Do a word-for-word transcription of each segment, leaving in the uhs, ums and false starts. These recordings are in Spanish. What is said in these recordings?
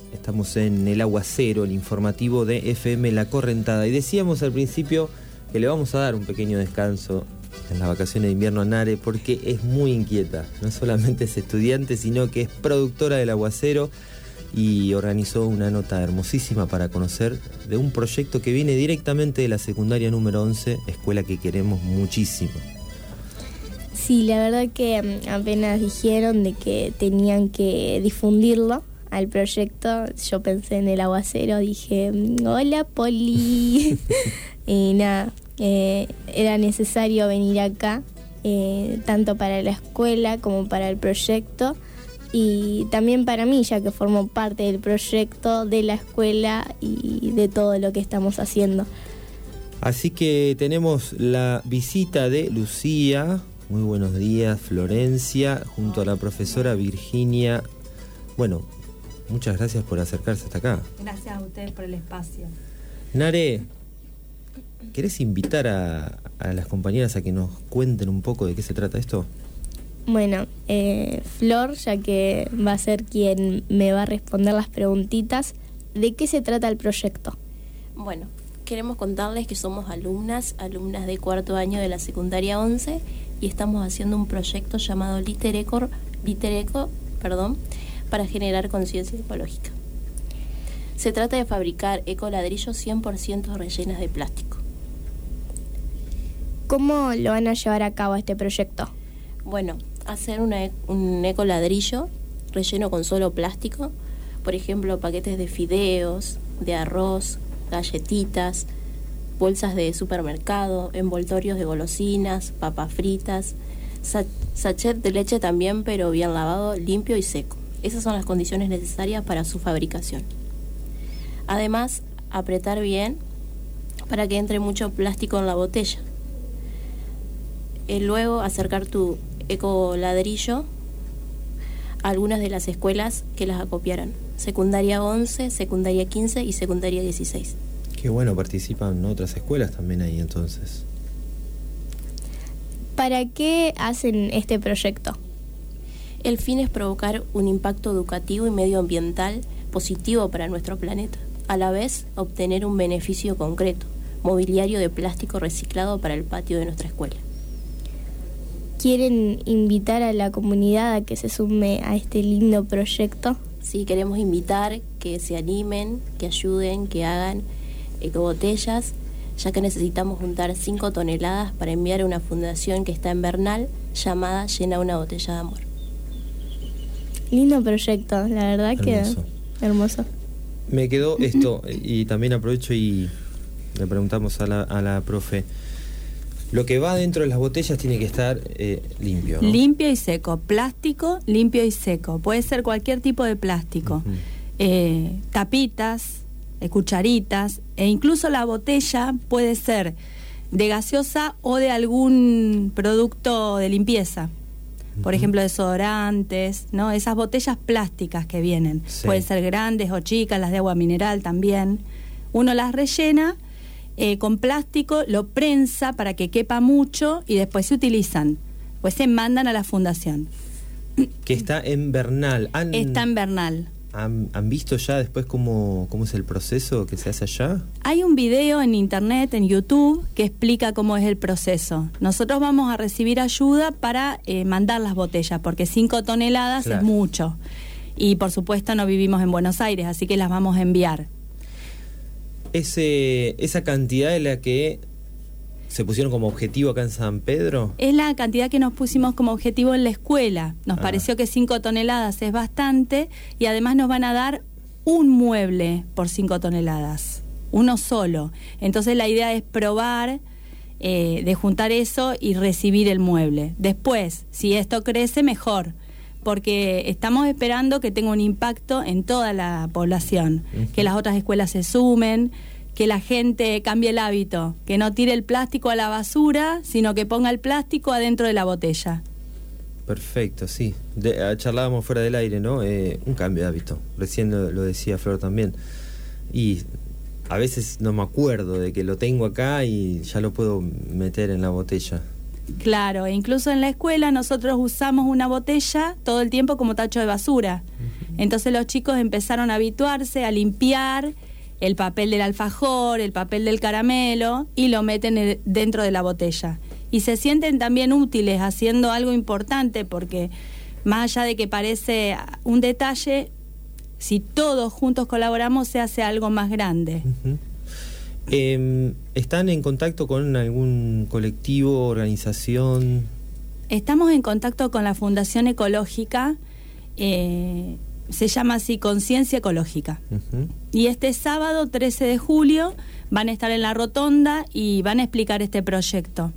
Estamos en El Aguacero, el informativo de F M La Correntada. Y decíamos al principio que le vamos a dar un pequeño descanso en las vacaciones de invierno a Nare, porque es muy inquieta. No solamente es estudiante, sino que es productora del Aguacero y organizó una nota hermosísima para conocer de un proyecto que viene directamente de la secundaria número once, escuela que queremos muchísimo. Sí, la verdad que apenas dijeron de que tenían que difundirlo al proyecto, yo pensé en El Aguacero, dije, hola Poli. Y nada, eh, era necesario venir acá, eh, tanto para la escuela como para el proyecto, y también para mí, ya que formo parte del proyecto, de la escuela y de todo lo que estamos haciendo. Así que tenemos la visita de Lucía. Muy buenos días, Florencia, junto a la profesora Virginia. Bueno, muchas gracias por acercarse hasta acá. Gracias a ustedes por el espacio. Nare, ¿querés invitar a, a las compañeras a que nos cuenten un poco de qué se trata esto? Bueno, eh, Flor, ya que va a ser quien me va a responder las preguntitas, ¿de qué se trata el proyecto? Bueno, queremos contarles que somos alumnas, alumnas de cuarto año de la secundaria once, y estamos haciendo un proyecto llamado Litereco, Litereco, perdón, para generar conciencia ecológica. Se trata de fabricar ecoladrillos cien por ciento rellenas de plástico. ¿Cómo lo van a llevar a cabo este proyecto? Bueno, hacer una, un ecoladrillo relleno con solo plástico, por ejemplo, paquetes de fideos, de arroz, galletitas, bolsas de supermercado, envoltorios de golosinas, papas fritas, sachet de leche también, pero bien lavado, limpio y seco. Esas son las condiciones necesarias para su fabricación. Además, apretar bien para que entre mucho plástico en la botella. Y luego acercar tu ecoladrillo a algunas de las escuelas que las acopiaran. Secundaria once, secundaria quince y secundaria dieciséis. Qué bueno, participan otras escuelas también ahí entonces. ¿Para qué hacen este proyecto? El fin es provocar un impacto educativo y medioambiental positivo para nuestro planeta. A la vez, obtener un beneficio concreto, mobiliario de plástico reciclado para el patio de nuestra escuela. ¿Quieren invitar a la comunidad a que se sume a este lindo proyecto? Sí, queremos invitar que se animen, que ayuden, que hagan ecobotellas, ya que necesitamos juntar cinco toneladas para enviar a una fundación que está en Bernal, llamada Llena una botella de amor. Lindo proyecto, la verdad. Hermoso. Que hermoso. Me quedó esto, y también aprovecho y le preguntamos a la, a la profe. Lo que va dentro de las botellas tiene que estar eh, limpio, ¿no? Limpio y seco, plástico limpio y seco. Puede ser cualquier tipo de plástico. Uh-huh. eh, tapitas, eh, cucharitas, e incluso la botella puede ser de gaseosa o de algún producto de limpieza. Por uh-huh. ejemplo, desodorantes, ¿no? Esas botellas plásticas que vienen. Sí. Pueden ser grandes o chicas, las de agua mineral también. Uno las rellena Eh, con plástico, lo prensa para que quepa mucho y después se utilizan, pues se mandan a la fundación. Que está en Bernal. ¿Han, está en Bernal. ¿Han, han visto ya después cómo, cómo es el proceso que se hace allá? Hay un video en internet, en YouTube, que explica cómo es el proceso. Nosotros vamos a recibir ayuda para eh, mandar las botellas, porque cinco toneladas claro. es mucho. Y por supuesto no vivimos en Buenos Aires, así que las vamos a enviar. Ese, ¿Esa cantidad es la que se pusieron como objetivo acá en San Pedro? Es la cantidad que nos pusimos como objetivo en la escuela. Nos ah. pareció que cinco toneladas es bastante y además nos van a dar un mueble por cinco toneladas, uno solo. Entonces la idea es probar eh, de juntar eso y recibir el mueble. Después, si esto crece, mejor, porque estamos esperando que tenga un impacto en toda la población, uh-huh. que las otras escuelas se sumen, que la gente cambie el hábito, que no tire el plástico a la basura, sino que ponga el plástico adentro de la botella. Perfecto, sí. De, charlábamos fuera del aire, ¿no? Eh, un cambio de hábito. Recién lo, lo decía Flor también. Y a veces no me acuerdo de que lo tengo acá y ya lo puedo meter en la botella. Claro, e incluso en la escuela nosotros usamos una botella todo el tiempo como tacho de basura. Uh-huh. Entonces los chicos empezaron a habituarse a limpiar el papel del alfajor, el papel del caramelo y lo meten dentro de la botella. Y se sienten también útiles haciendo algo importante, porque más allá de que parece un detalle, si todos juntos colaboramos se hace algo más grande. Uh-huh. eh, ¿Están en contacto con algún colectivo, organización? Estamos en contacto con la Fundación Ecológica, eh, se llama así Conciencia Ecológica. Uh-huh. Y este sábado trece de julio van a estar en la rotonda y van a explicar este proyecto.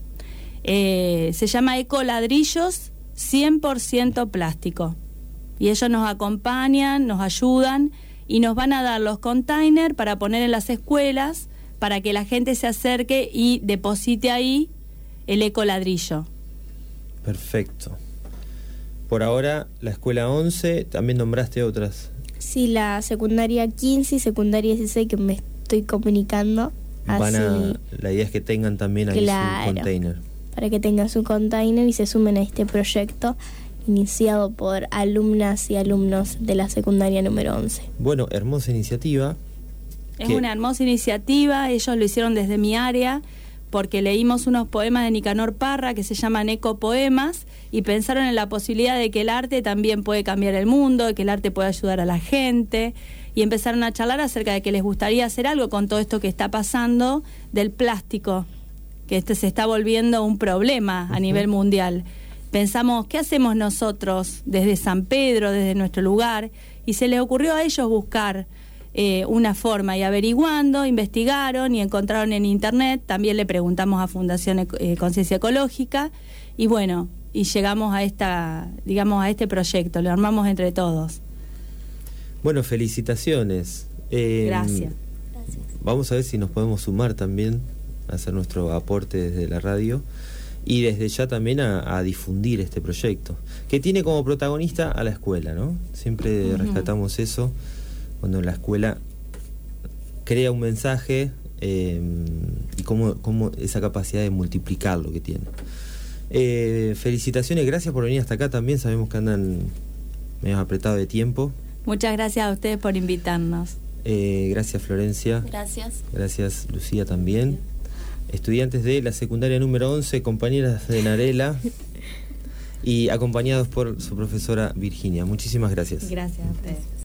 Eh, se llama Ecoladrillos cien por ciento plástico. Y ellos nos acompañan, nos ayudan y nos van a dar los containers para poner en las escuelas para que la gente se acerque y deposite ahí el ecoladrillo. Perfecto. Por ahora, la escuela once, también nombraste otras. Sí, la secundaria quince y secundaria dieciséis, que me estoy comunicando. Van así, a, la idea es que tengan también ahí claro, su container. Para que tengan su container y se sumen a este proyecto iniciado por alumnas y alumnos de la secundaria número once. Bueno, hermosa iniciativa. Es que... una hermosa iniciativa, ellos lo hicieron desde mi área, porque leímos unos poemas de Nicanor Parra que se llaman ecopoemas y pensaron en la posibilidad de que el arte también puede cambiar el mundo, que el arte puede ayudar a la gente, y empezaron a charlar acerca de que les gustaría hacer algo con todo esto que está pasando del plástico, que este se está volviendo un problema a uh-huh. nivel mundial. Pensamos, ¿qué hacemos nosotros desde San Pedro, desde nuestro lugar? Y se les ocurrió a ellos buscar eh, una forma, y averiguando, investigaron y encontraron en internet. También le preguntamos a Fundación eh, Conciencia Ecológica y bueno, y llegamos a esta, digamos, a este proyecto, lo armamos entre todos. Bueno, felicitaciones. Eh, Gracias. Gracias. Vamos a ver si nos podemos sumar también a hacer nuestro aporte desde la radio y desde ya también a, a difundir este proyecto, que tiene como protagonista a la escuela, ¿no? Siempre uh-huh. rescatamos eso, cuando la escuela crea un mensaje eh, y cómo, cómo esa capacidad de multiplicar lo que tiene. Eh, felicitaciones, gracias por venir hasta acá también, sabemos que andan medio apretados de tiempo. Muchas gracias a ustedes por invitarnos. Eh, gracias Florencia. Gracias. Gracias Lucía también. Estudiantes de la secundaria número once, compañeras de Narela y acompañados por su profesora Virginia. Muchísimas gracias. Gracias a ustedes.